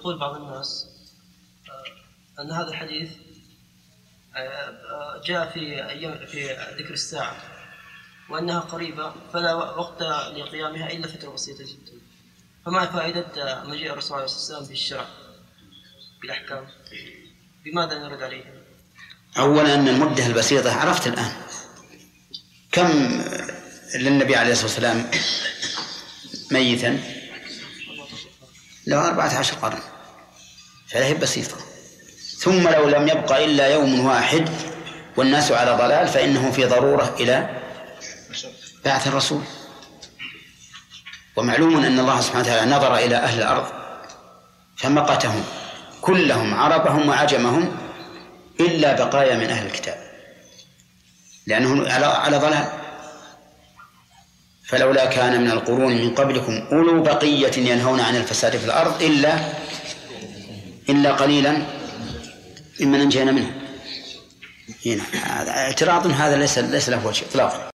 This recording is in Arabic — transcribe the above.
يقول بعض الناس أن هذا الحديث جاء في ذكر الساعة وأنها قريبة فلا وقت لقيامها إلا فترة بسيطة جدا، فما فائدة مجيء الرسول عليه الصلاة والسلام بالشرع بالأحكام؟ بماذا نرد عليه؟ أولا أن المدة البسيطة عرفت الآن كم للنبي عليه الصلاة والسلام ميتا له 14 قرن، فلا هي بسيطة. ثم لو لم يبقى إلا يوم واحد والناس على ضلال فإنه في ضرورة إلى بعث الرسول. ومعلوم أن الله سبحانه وتعالى نظر إلى أهل الأرض فمقتهم كلهم عربهم وعجمهم إلا بقايا من أهل الكتاب لأنهم على ضلال. فلولا كان من القرون من قبلكم أولو بقية ينهون عن الفساد في الأرض إلا قليلا ممن أنجينا منه. هنا اعتراض هذا ليس له وجه إطلاقا.